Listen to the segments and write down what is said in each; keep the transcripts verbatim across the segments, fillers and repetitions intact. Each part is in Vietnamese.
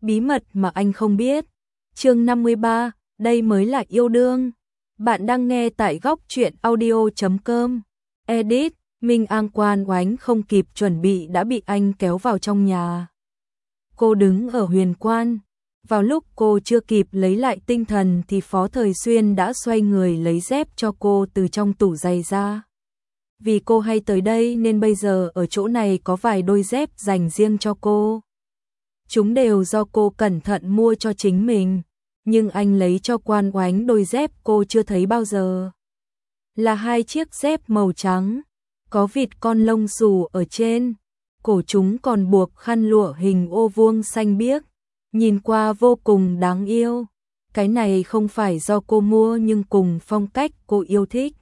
bí mật mà anh không biết. Chương năm mươi ba, đây mới là yêu đương. Bạn đang nghe tại góc truyện audio chấm com. Edit, Minh An Quan Oánh không kịp chuẩn bị đã bị anh kéo vào trong nhà. Cô đứng ở huyền quan. Vào lúc cô chưa kịp lấy lại tinh thần thì Phó Thời Xuyên đã xoay người lấy dép cho cô từ trong tủ giày ra. Vì cô hay tới đây nên bây giờ ở chỗ này có vài đôi dép dành riêng cho cô. Chúng đều do cô cẩn thận mua cho chính mình, nhưng anh lấy cho Quan Oánh đôi dép cô chưa thấy bao giờ. Là hai chiếc dép màu trắng, có vịt con lông xù ở trên, cổ chúng còn buộc khăn lụa hình ô vuông xanh biếc, nhìn qua vô cùng đáng yêu. Cái này không phải do cô mua nhưng cùng phong cách cô yêu thích.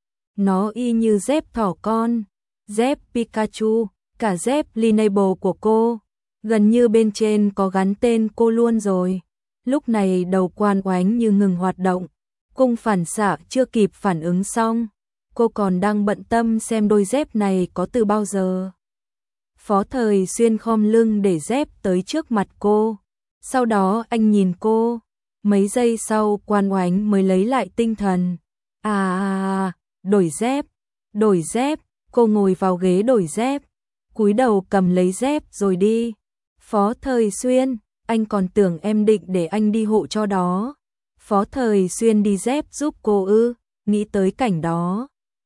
Nó y như dép thỏ con, dép Pikachu, cả dép Lineable của cô, gần như bên trên có gắn tên cô luôn rồi. Lúc này đầu Quan Oánh như ngừng hoạt động, cung phản xạ chưa kịp phản ứng xong, cô còn đang bận tâm xem đôi dép này có từ bao giờ. Phó Thời Xuyên khom lưng để dép tới trước mặt cô, sau đó anh nhìn cô, mấy giây sau Quan Oánh mới lấy lại tinh thần. À, à, à đổi dép, đổi dép, cô ngồi vào ghế đổi dép, cúi đầu cầm lấy dép rồi đi. Phó Thời Xuyên, anh còn tưởng em định để anh đi hộ cho đó. Phó Thời Xuyên đi dép giúp cô ư? Nghĩ tới cảnh đó,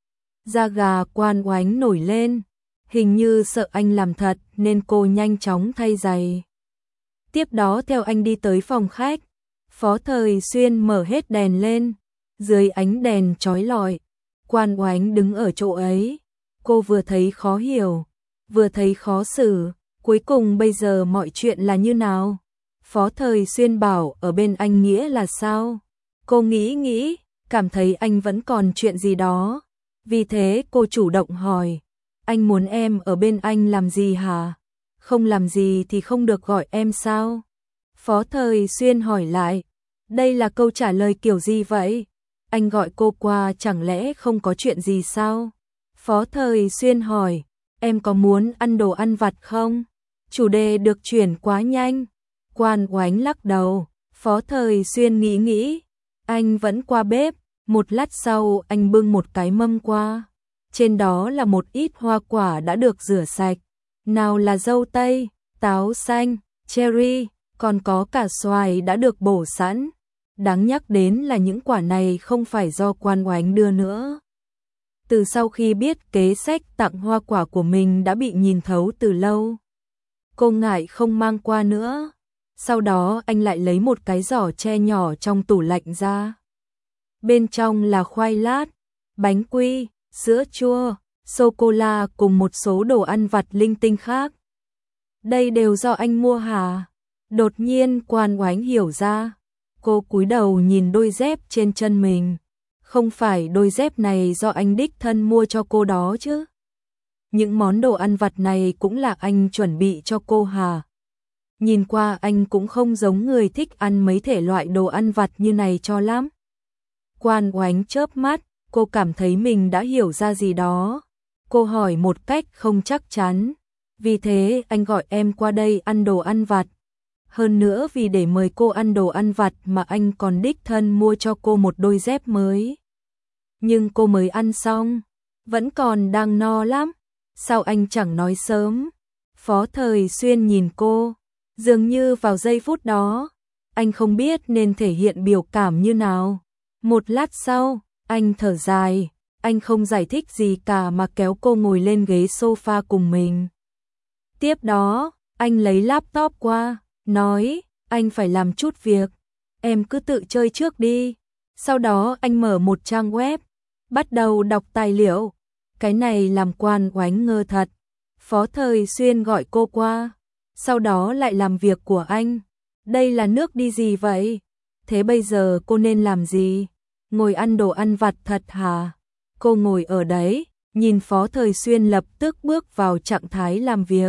da gà Quan Oánh nổi lên, hình như sợ anh làm thật nên cô nhanh chóng thay giày. Tiếp đó theo anh đi tới phòng khách. Phó Thời Xuyên mở hết đèn lên, dưới ánh đèn chói lọi, Quan Oánh đứng ở chỗ ấy. Cô vừa thấy khó hiểu, vừa thấy khó xử, cuối cùng bây giờ mọi chuyện là như nào? Phó Thời Xuyên bảo ở bên anh nghĩa là sao? Cô nghĩ nghĩ, cảm thấy anh vẫn còn chuyện gì đó. Vì thế cô chủ động hỏi, anh muốn em ở bên anh làm gì hả? Không làm gì thì không được gọi em sao? Phó Thời Xuyên hỏi lại, đây là câu trả lời kiểu gì vậy? Anh gọi cô qua chẳng lẽ không có chuyện gì sao? Phó Thời Xuyên hỏi, em có muốn ăn đồ ăn vặt không? Chủ đề được chuyển quá nhanh. Quan Oánh lắc đầu. Phó Thời Xuyên nghĩ nghĩ, anh vẫn qua bếp. Một lát sau anh bưng một cái mâm qua, trên đó là một ít hoa quả đã được rửa sạch, nào là dâu tây, táo xanh, cherry, còn có cả xoài đã được bổ sẵn. Đáng nhắc đến là những quả này không phải do Quan Oánh đưa nữa. Từ sau khi biết kế sách tặng hoa quả của mình đã bị nhìn thấu từ lâu, cô ngại không mang qua nữa. Sau đó anh lại lấy một cái giỏ tre nhỏ trong tủ lạnh ra. Bên trong là khoai lát, bánh quy, sữa chua, sô-cô-la cùng một số đồ ăn vặt linh tinh khác. Đây đều do anh mua hả? Đột nhiên Quan Oánh hiểu ra. Cô cúi đầu nhìn đôi dép trên chân mình. Không phải đôi dép này do anh đích thân mua cho cô đó chứ? Những món đồ ăn vặt này cũng là anh chuẩn bị cho cô hả? Nhìn qua anh cũng không giống người thích ăn mấy thể loại đồ ăn vặt như này cho lắm. Quan Oánh chớp mắt, cô cảm thấy mình đã hiểu ra gì đó. Cô hỏi một cách không chắc chắn, vì thế anh gọi em qua đây ăn đồ ăn vặt. Hơn nữa vì để mời cô ăn đồ ăn vặt mà anh còn đích thân mua cho cô một đôi dép mới. Nhưng cô mới ăn xong, vẫn còn đang no lắm. Sao anh chẳng nói sớm? Phó Thời Xuyên nhìn cô, dường như vào giây phút đó, anh không biết nên thể hiện biểu cảm như nào. Một lát sau, anh thở dài, anh không giải thích gì cả mà kéo cô ngồi lên ghế sofa cùng mình. Tiếp đó, anh lấy laptop qua, nói, anh phải làm chút việc, em cứ tự chơi trước đi. Sau đó anh mở một trang web, bắt đầu đọc tài liệu. Cái này làm Quan Oánh ngơ thật. Phó Thời Xuyên gọi cô qua, sau đó lại làm việc của anh. Đây là nước đi gì vậy? Thế bây giờ cô nên làm gì? Ngồi ăn đồ ăn vặt thật hả? Cô ngồi ở đấy, nhìn Phó Thời Xuyên lập tức bước vào trạng thái làm việc.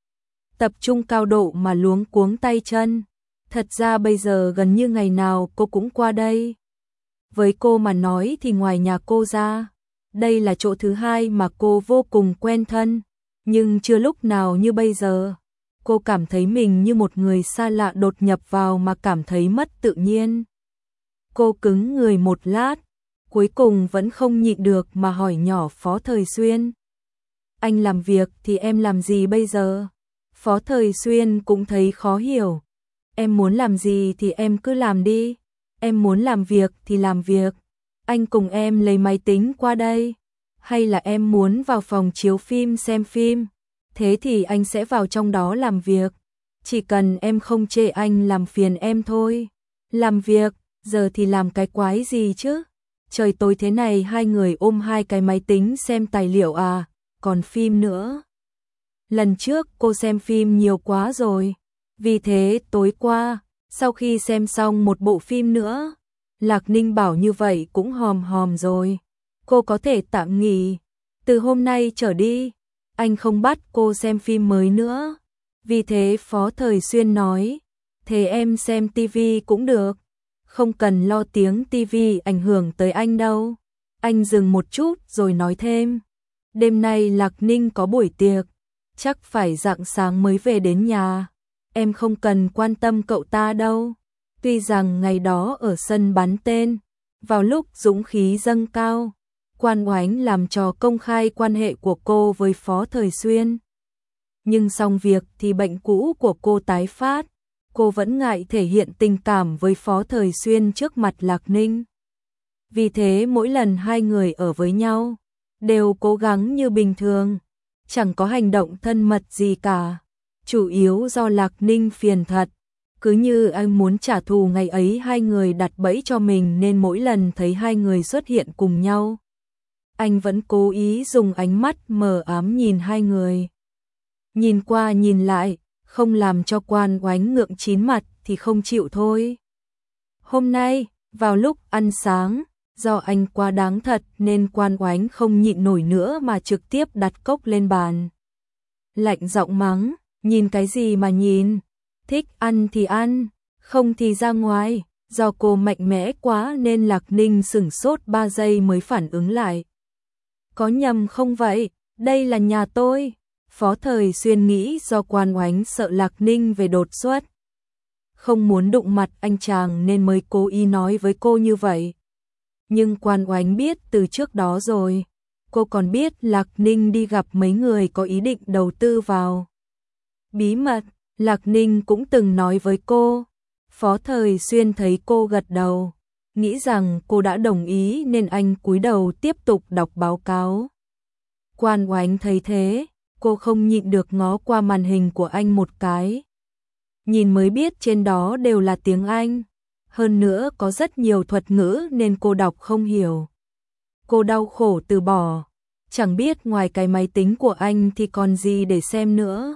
Tập trung cao độ mà luống cuống tay chân. Thật ra bây giờ gần như ngày nào cô cũng qua đây. Với cô mà nói thì ngoài nhà cô ra, đây là chỗ thứ hai mà cô vô cùng quen thân, nhưng chưa lúc nào như bây giờ. cô cảm thấy mình như một người xa lạ đột nhập vào mà cảm thấy mất tự nhiên. Cô cứng người một lát, cuối cùng vẫn không nhịn được mà hỏi nhỏ Phó Thời Xuyên. Anh làm việc thì em làm gì bây giờ? Phó Thời Xuyên cũng thấy khó hiểu. Em muốn làm gì thì em cứ làm đi. Em muốn làm việc thì làm việc. Anh cùng em lấy máy tính qua đây. Hay là em muốn vào phòng chiếu phim xem phim? Thế thì anh sẽ vào trong đó làm việc. Chỉ cần em không chê anh làm phiền em thôi. Làm việc, giờ thì làm cái quái gì chứ? Trời tối thế này hai người ôm hai cái máy tính xem tài liệu à, còn phim nữa. Lần trước cô xem phim nhiều quá rồi. Vì thế tối qua, sau khi xem xong một bộ phim nữa, Lạc Ninh bảo như vậy cũng hòm hòm rồi. Cô có thể tạm nghỉ. Từ hôm nay trở đi, anh không bắt cô xem phim mới nữa. Vì thế Phó Thời Xuyên nói, thế em xem tivi cũng được. Không cần lo tiếng tivi ảnh hưởng tới anh đâu. Anh dừng một chút rồi nói thêm, đêm nay Lạc Ninh có buổi tiệc, chắc phải rạng sáng mới về đến nhà. Em không cần quan tâm cậu ta đâu. Tuy rằng ngày đó ở sân bắn tên, vào lúc dũng khí dâng cao, Quan Oánh làm trò công khai quan hệ của cô với Phó Thời Xuyên. Nhưng xong việc thì bệnh cũ của cô tái phát, cô vẫn ngại thể hiện tình cảm với Phó Thời Xuyên trước mặt Lạc Ninh. Vì thế mỗi lần hai người ở với nhau, đều cố gắng như bình thường, chẳng có hành động thân mật gì cả. Chủ yếu do Lạc Ninh phiền thật, cứ như anh muốn trả thù ngày ấy hai người đặt bẫy cho mình nên mỗi lần thấy hai người xuất hiện cùng nhau, anh vẫn cố ý dùng ánh mắt mờ ám nhìn hai người. Nhìn qua nhìn lại, không làm cho Quan Oánh ngượng chín mặt thì không chịu thôi. Hôm nay, vào lúc ăn sáng, do anh quá đáng thật nên Quan Oánh không nhịn nổi nữa mà trực tiếp đặt cốc lên bàn. Lạnh giọng mắng, nhìn cái gì mà nhìn, thích ăn thì ăn, không thì ra ngoài. Do cô mạnh mẽ quá nên Lạc Ninh sửng sốt ba giây mới phản ứng lại. Có nhầm không vậy, đây là nhà tôi. Phó Thời Xuyên nghĩ do Quan Oánh sợ Lạc Ninh về đột xuất, không muốn đụng mặt anh chàng nên mới cố ý nói với cô như vậy. Nhưng Quan Oánh biết từ trước đó rồi, cô còn biết Lạc Ninh đi gặp mấy người có ý định đầu tư vào. Bí mật, Lạc Ninh cũng từng nói với cô. Phó Thời Xuyên thấy cô gật đầu, nghĩ rằng cô đã đồng ý nên anh cúi đầu tiếp tục đọc báo cáo. Quan Oánh thấy thế, cô không nhịn được ngó qua màn hình của anh một cái. Nhìn mới biết trên đó đều là tiếng Anh, hơn nữa có rất nhiều thuật ngữ nên cô đọc không hiểu. Cô đau khổ từ bỏ, chẳng biết ngoài cái máy tính của anh thì còn gì để xem nữa.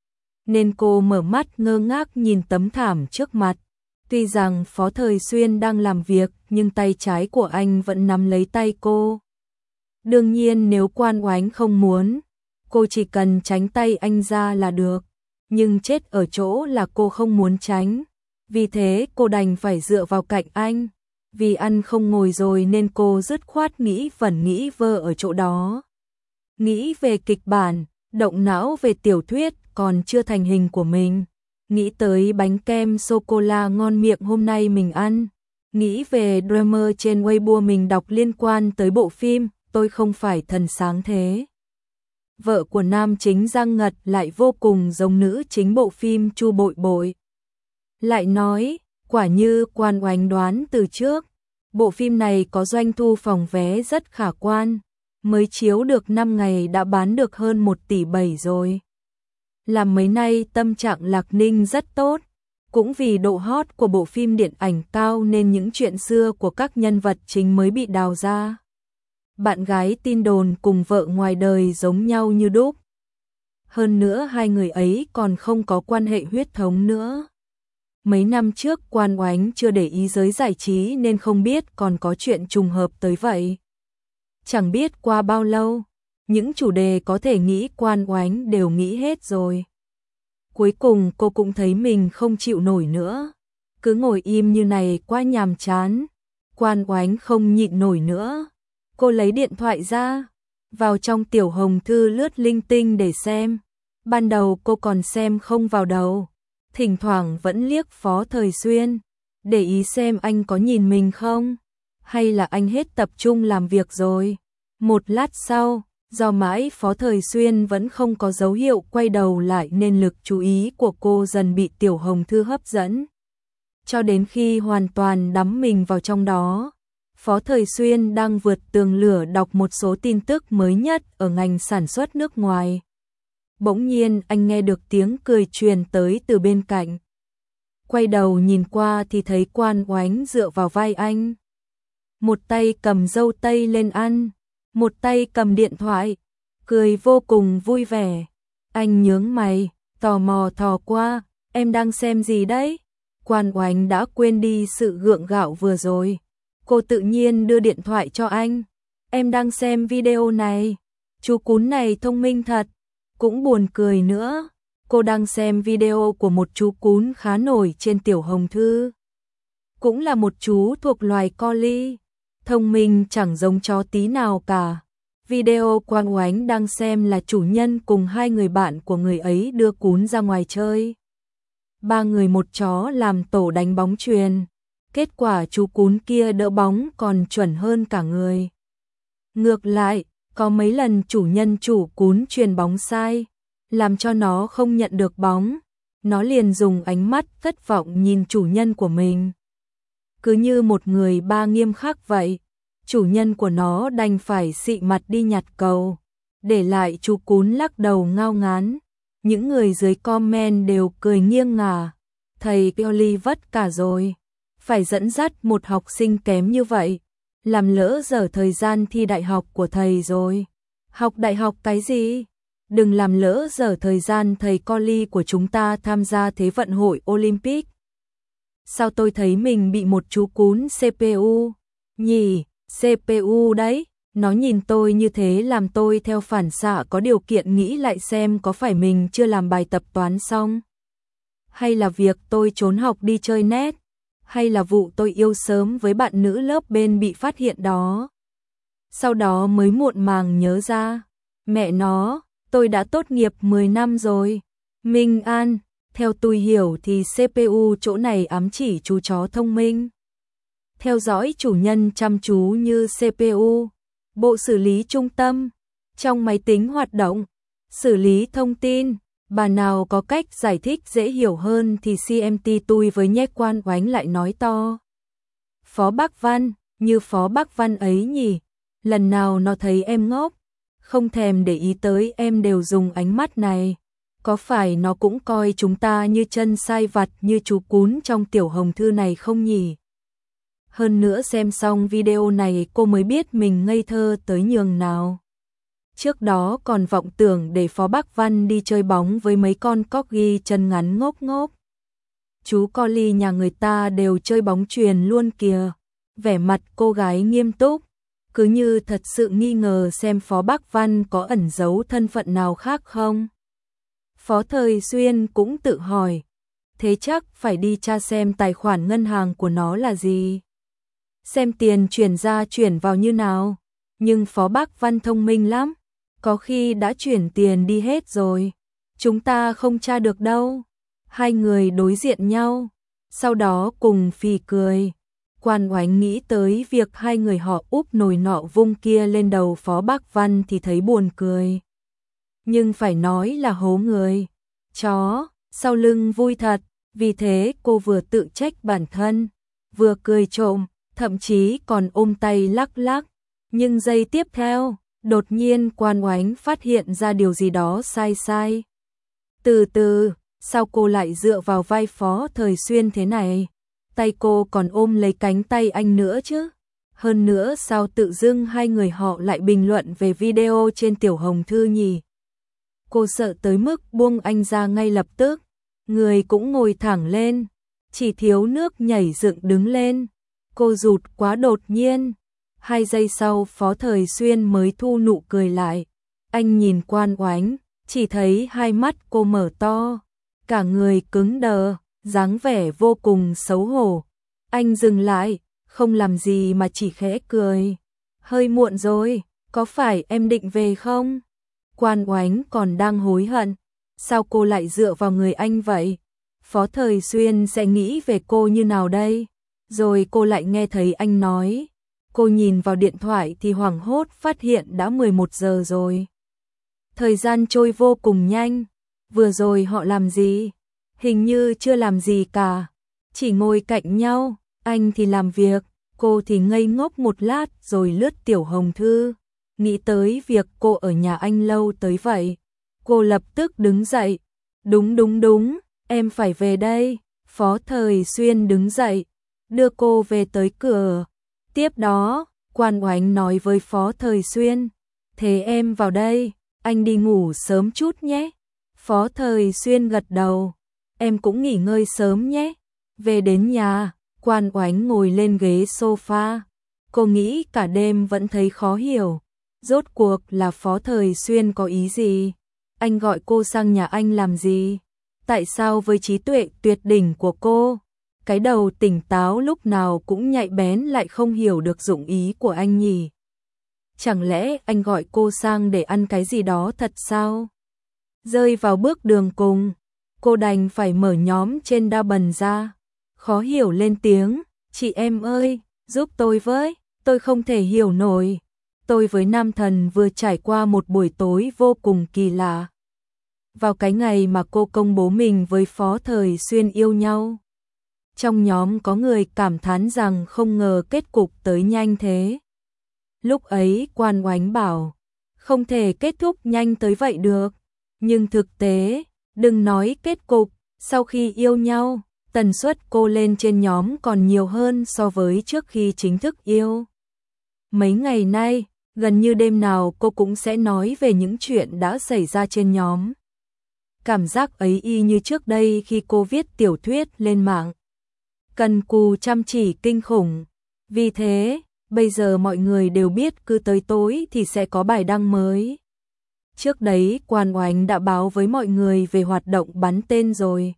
Nên cô mở mắt ngơ ngác nhìn tấm thảm trước mặt. Tuy rằng Phó Thời Xuyên đang làm việc nhưng tay trái của anh vẫn nắm lấy tay cô. Đương nhiên nếu Quan Oánh không muốn, cô chỉ cần tránh tay anh ra là được. Nhưng chết ở chỗ là cô không muốn tránh. Vì thế cô đành phải dựa vào cạnh anh. Vì ăn không ngồi rồi nên cô dứt khoát nghĩ vẩn nghĩ vơ ở chỗ đó. Nghĩ về kịch bản, động não về tiểu thuyết còn chưa thành hình của mình. Nghĩ tới bánh kem sô-cô-la ngon miệng hôm nay mình ăn. Nghĩ về drama trên Weibo mình đọc liên quan tới bộ phim Tôi Không Phải Thần Sáng Thế. Vợ của nam chính Giang Ngật lại vô cùng giống nữ chính bộ phim Chu Bội Bội. Lại nói, quả như Quan Oánh đoán từ trước, bộ phim này có doanh thu phòng vé rất khả quan, mới chiếu được năm ngày đã bán được hơn một tỷ bảy rồi. Làm mấy nay tâm trạng Lạc Ninh rất tốt, cũng vì độ hot của bộ phim điện ảnh cao nên những chuyện xưa của các nhân vật chính mới bị đào ra. Bạn gái tin đồn cùng vợ ngoài đời giống nhau như đúc. Hơn nữa hai người ấy còn không có quan hệ huyết thống nữa. Mấy năm trước Quan Oánh chưa để ý giới giải trí nên không biết còn có chuyện trùng hợp tới vậy. Chẳng biết qua bao lâu, những chủ đề có thể nghĩ Quan Oánh đều nghĩ hết rồi. Cuối cùng cô cũng thấy mình không chịu nổi nữa. Cứ ngồi im như này quá nhàm chán. Quan Oánh không nhịn nổi nữa. Cô lấy điện thoại ra, vào trong tiểu hồng thư lướt linh tinh để xem. Ban đầu cô còn xem không vào đầu, thỉnh thoảng vẫn liếc Phó Thời Xuyên, để ý xem anh có nhìn mình không, hay là anh hết tập trung làm việc rồi. Một lát sau, do mãi Phó Thời Xuyên vẫn không có dấu hiệu quay đầu lại nên lực chú ý của cô dần bị Tiểu Hồng Thư hấp dẫn. Cho đến khi hoàn toàn đắm mình vào trong đó, Phó Thời Xuyên đang vượt tường lửa đọc một số tin tức mới nhất ở ngành sản xuất nước ngoài. Bỗng nhiên anh nghe được tiếng cười truyền tới từ bên cạnh. Quay đầu nhìn qua thì thấy Quan Oánh dựa vào vai anh. Một tay cầm dâu tây lên ăn, một tay cầm điện thoại, cười vô cùng vui vẻ. Anh nhướng mày, tò mò thò qua, em đang xem gì đấy? Quan Oánh đã quên đi sự gượng gạo vừa rồi. Cô tự nhiên đưa điện thoại cho anh. Em đang xem video này. Chú cún này thông minh thật. Cũng buồn cười nữa. Cô đang xem video của một chú cún khá nổi trên Tiểu Hồng Thư. Cũng là một chú thuộc loài Collie. Thông minh chẳng giống chó tí nào cả. Video Quan Oánh đang xem là chủ nhân cùng hai người bạn của người ấy đưa cún ra ngoài chơi. Ba người một chó làm tổ đánh bóng chuyền. Kết quả chú cún kia đỡ bóng còn chuẩn hơn cả người. Ngược lại, có mấy lần chủ nhân chủ cún chuyền bóng sai, làm cho nó không nhận được bóng. Nó liền dùng ánh mắt thất vọng nhìn chủ nhân của mình. Cứ như một người ba nghiêm khắc vậy, chủ nhân của nó đành phải xị mặt đi nhặt cầu, để lại chú cún lắc đầu ngao ngán. Những người dưới comment đều cười nghiêng ngả. Thầy Pioli vất cả rồi. Phải dẫn dắt một học sinh kém như vậy, làm lỡ dở thời gian thi đại học của thầy rồi. Học đại học cái gì? Đừng làm lỡ dở thời gian thầy Collie của chúng ta tham gia Thế vận hội Olympic. Sao tôi thấy mình bị một chú cún xê pê u nhỉ? xê pê u đấy. Nó nhìn tôi như thế làm tôi theo phản xạ có điều kiện nghĩ lại xem có phải mình chưa làm bài tập toán xong. Hay là việc tôi trốn học đi chơi net. Hay là vụ tôi yêu sớm với bạn nữ lớp bên bị phát hiện đó. Sau đó mới muộn màng nhớ ra. Mẹ nó, tôi đã tốt nghiệp mười năm rồi. Minh An, theo tôi hiểu thì xê pê u chỗ này ám chỉ chú chó thông minh. Theo dõi chủ nhân chăm chú như xê pê u, bộ xử lý trung tâm, trong máy tính hoạt động, xử lý thông tin. Bà nào có cách giải thích dễ hiểu hơn thì xê em tê tôi với nhét. Quan Oánh lại nói to. Phó Bắc Văn, như Phó Bắc Văn ấy nhỉ, lần nào nó thấy em ngốc, không thèm để ý tới em đều dùng ánh mắt này. Có phải nó cũng coi chúng ta như chân sai vặt như chú cún trong Tiểu Hồng Thư này không nhỉ? Hơn nữa xem xong video này cô mới biết mình ngây thơ tới nhường nào. Trước đó còn vọng tưởng để Phó Bắc Văn đi chơi bóng với mấy con corgi chân ngắn ngốc ngốc. Chú Collie nhà người ta đều chơi bóng chuyền luôn kìa. Vẻ mặt cô gái nghiêm túc, cứ như thật sự nghi ngờ xem Phó Bắc Văn có ẩn giấu thân phận nào khác không. Phó Thời Xuyên cũng tự hỏi, thế chắc phải đi tra xem tài khoản ngân hàng của nó là gì. Xem tiền chuyển ra chuyển vào như nào. Nhưng Phó Bắc Văn thông minh lắm. Có khi đã chuyển tiền đi hết rồi. Chúng ta không tra được đâu. Hai người đối diện nhau. Sau đó cùng phì cười. Quan Oánh nghĩ tới việc hai người họ úp nồi nọ vung kia lên đầu Phó Bắc Văn thì thấy buồn cười. Nhưng phải nói là hố người. Chó, sau lưng vui thật. Vì thế cô vừa tự trách bản thân, vừa cười trộm, thậm chí còn ôm tay lắc lắc. Nhưng giây tiếp theo, đột nhiên Quan Oánh phát hiện ra điều gì đó sai sai. Từ từ, sao cô lại dựa vào vai Phó Thời Xuyên thế này? Tay cô còn ôm lấy cánh tay anh nữa chứ? Hơn nữa sao tự dưng hai người họ lại bình luận về video trên Tiểu Hồng Thư nhỉ? Cô sợ tới mức buông anh ra ngay lập tức. Người cũng ngồi thẳng lên, chỉ thiếu nước nhảy dựng đứng lên. Cô rụt quá đột nhiên. Hai giây sau Phó Thời Xuyên mới thu nụ cười lại. Anh nhìn Quan Oánh, chỉ thấy hai mắt cô mở to, cả người cứng đờ, dáng vẻ vô cùng xấu hổ. Anh dừng lại, không làm gì mà chỉ khẽ cười. Hơi muộn rồi, có phải em định về không? Quan Oánh còn đang hối hận, Sao cô lại dựa vào người anh vậy? Phó Thời Xuyên sẽ nghĩ về cô như nào đây? Rồi cô lại nghe thấy anh nói. Cô nhìn vào điện thoại thì hoảng hốt phát hiện đã mười một giờ rồi. Thời gian trôi vô cùng nhanh. Vừa rồi họ làm gì? Hình như chưa làm gì cả. Chỉ ngồi cạnh nhau, anh thì làm việc, cô thì ngây ngốc một lát rồi lướt Tiểu Hồng Thư. Nghĩ tới việc cô ở nhà anh lâu tới vậy. Cô lập tức đứng dậy. Đúng đúng đúng, em phải về đây. Phó Thời Xuyên đứng dậy, đưa cô về tới cửa. Tiếp đó, Quan Oánh nói với Phó Thời Xuyên. Thế em vào đây, anh đi ngủ sớm chút nhé. Phó Thời Xuyên gật đầu. Em cũng nghỉ ngơi sớm nhé. Về đến nhà, Quan Oánh ngồi lên ghế sofa. Cô nghĩ cả đêm vẫn thấy khó hiểu. Rốt cuộc là Phó Thời Xuyên có ý gì? Anh gọi cô sang nhà anh làm gì? Tại sao với trí tuệ tuyệt đỉnh của cô, cái đầu tỉnh táo lúc nào cũng nhạy bén lại không hiểu được dụng ý của anh nhỉ? Chẳng lẽ anh gọi cô sang để ăn cái gì đó thật sao? Rơi vào bước đường cùng, cô đành phải mở nhóm trên Double ra. Khó hiểu lên tiếng, chị em ơi, giúp tôi với, tôi không thể hiểu nổi. Tôi với Nam Thần vừa trải qua một buổi tối vô cùng kỳ lạ. Vào cái ngày mà cô công bố mình với Phó Thời Xuyên yêu nhau. Trong nhóm có người cảm thán rằng không ngờ kết cục tới nhanh thế. Lúc ấy Quan Oánh bảo, không thể kết thúc nhanh tới vậy được. Nhưng thực tế, đừng nói kết cục, sau khi yêu nhau, tần suất cô lên trên nhóm còn nhiều hơn so với trước khi chính thức yêu. Mấy ngày nay, gần như đêm nào cô cũng sẽ nói về những chuyện đã xảy ra trên nhóm. Cảm giác ấy y như trước đây khi cô viết tiểu thuyết lên mạng. Cần cù chăm chỉ kinh khủng. Vì thế, bây giờ mọi người đều biết cứ tới tối thì sẽ có bài đăng mới. Trước đấy Quan Oánh đã báo với mọi người về hoạt động bắn tên rồi.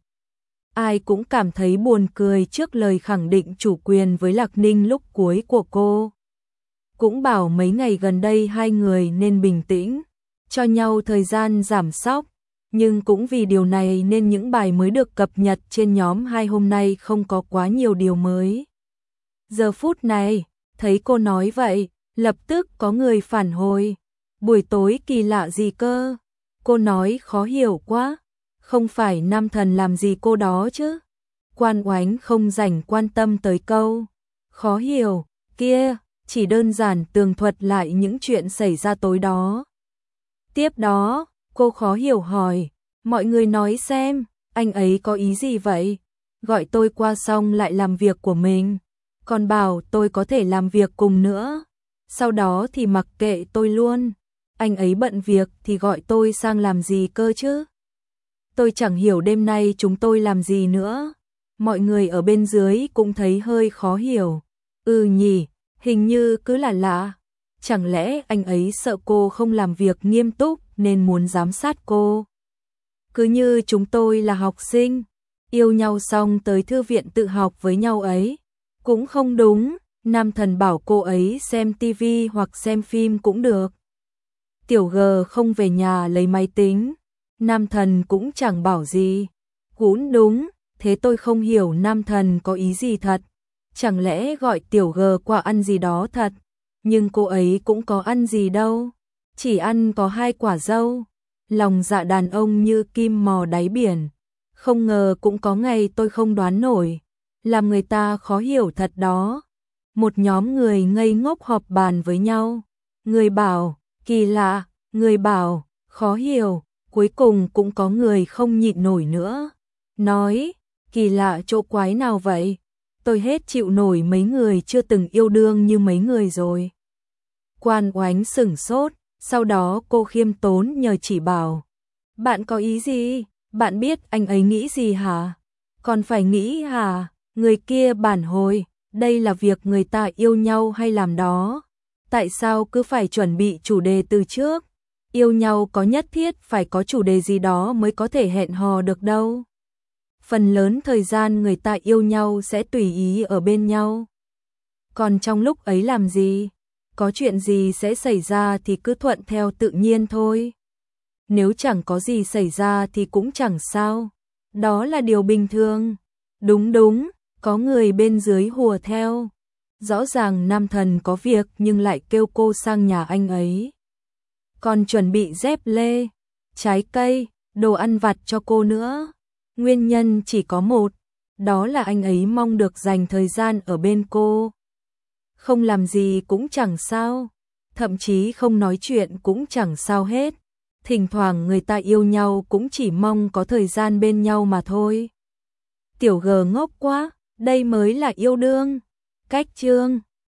Ai cũng cảm thấy buồn cười trước lời khẳng định chủ quyền với Lạc Ninh lúc cuối của cô. Cũng bảo mấy ngày gần đây hai người nên bình tĩnh, cho nhau thời gian giảm sóc. Nhưng cũng vì điều này nên những bài mới được cập nhật trên nhóm hai hôm nay không có quá nhiều điều mới. Giờ phút này, thấy cô nói vậy, lập tức có người phản hồi. Buổi tối kỳ lạ gì cơ? Cô nói khó hiểu quá. Không phải Nam Thần làm gì cô đó chứ? Quan Oánh không rảnh quan tâm tới câu khó hiểu kia, chỉ đơn giản tường thuật lại những chuyện xảy ra tối đó. Tiếp đó, cô khó hiểu hỏi, mọi người nói xem, anh ấy có ý gì vậy? Gọi tôi qua xong lại làm việc của mình, còn bảo tôi có thể làm việc cùng nữa. Sau đó thì mặc kệ tôi luôn. Anh ấy bận việc thì gọi tôi sang làm gì cơ chứ? Tôi chẳng hiểu đêm nay chúng tôi làm gì nữa. Mọi người ở bên dưới cũng thấy hơi khó hiểu. Ừ nhỉ, hình như cứ là lạ. Chẳng lẽ anh ấy sợ cô không làm việc nghiêm túc nên muốn giám sát cô? Cứ như chúng tôi là học sinh, yêu nhau xong tới thư viện tự học với nhau ấy. Cũng không đúng, Nam Thần bảo cô ấy xem tivi hoặc xem phim cũng được. Tiểu G không về nhà lấy máy tính, Nam Thần cũng chẳng bảo gì. Cũng đúng, thế tôi không hiểu Nam Thần có ý gì thật. Chẳng lẽ gọi Tiểu G qua ăn gì đó thật? Nhưng cô ấy cũng có ăn gì đâu, chỉ ăn có hai quả dâu. Lòng dạ đàn ông như kim mò đáy biển. Không ngờ cũng có ngày tôi không đoán nổi, làm người ta khó hiểu thật đó. Một nhóm người ngây ngốc họp bàn với nhau. Người bảo, kỳ lạ, người bảo, khó hiểu. Cuối cùng cũng có người không nhịn nổi nữa. Nói, kỳ lạ chỗ quái nào vậy? Tôi hết chịu nổi mấy người chưa từng yêu đương như mấy người rồi. Quan Oánh sửng sốt, sau đó cô khiêm tốn nhờ chỉ bảo. Bạn có ý gì? Bạn biết anh ấy nghĩ gì hả? Còn phải nghĩ hả? Người kia bản hồi, đây là việc người ta yêu nhau hay làm đó. Tại sao cứ phải chuẩn bị chủ đề từ trước? Yêu nhau có nhất thiết phải có chủ đề gì đó mới có thể hẹn hò được đâu. Phần lớn thời gian người ta yêu nhau sẽ tùy ý ở bên nhau. Còn trong lúc ấy làm gì? Có chuyện gì sẽ xảy ra thì cứ thuận theo tự nhiên thôi. nếu chẳng có gì xảy ra thì cũng chẳng sao. Đó là điều bình thường. Đúng đúng, có người bên dưới hùa theo. Rõ ràng nam thần có việc nhưng lại kêu cô sang nhà anh ấy. Còn chuẩn bị dép lê, trái cây, đồ ăn vặt cho cô nữa. Nguyên nhân chỉ có một, đó là anh ấy mong được dành thời gian ở bên cô. Không làm gì cũng chẳng sao, thậm chí không nói chuyện cũng chẳng sao hết. Thỉnh thoảng người ta yêu nhau cũng chỉ mong có thời gian bên nhau mà thôi. Tiểu G ngốc quá, đây mới là yêu đương. Cách chương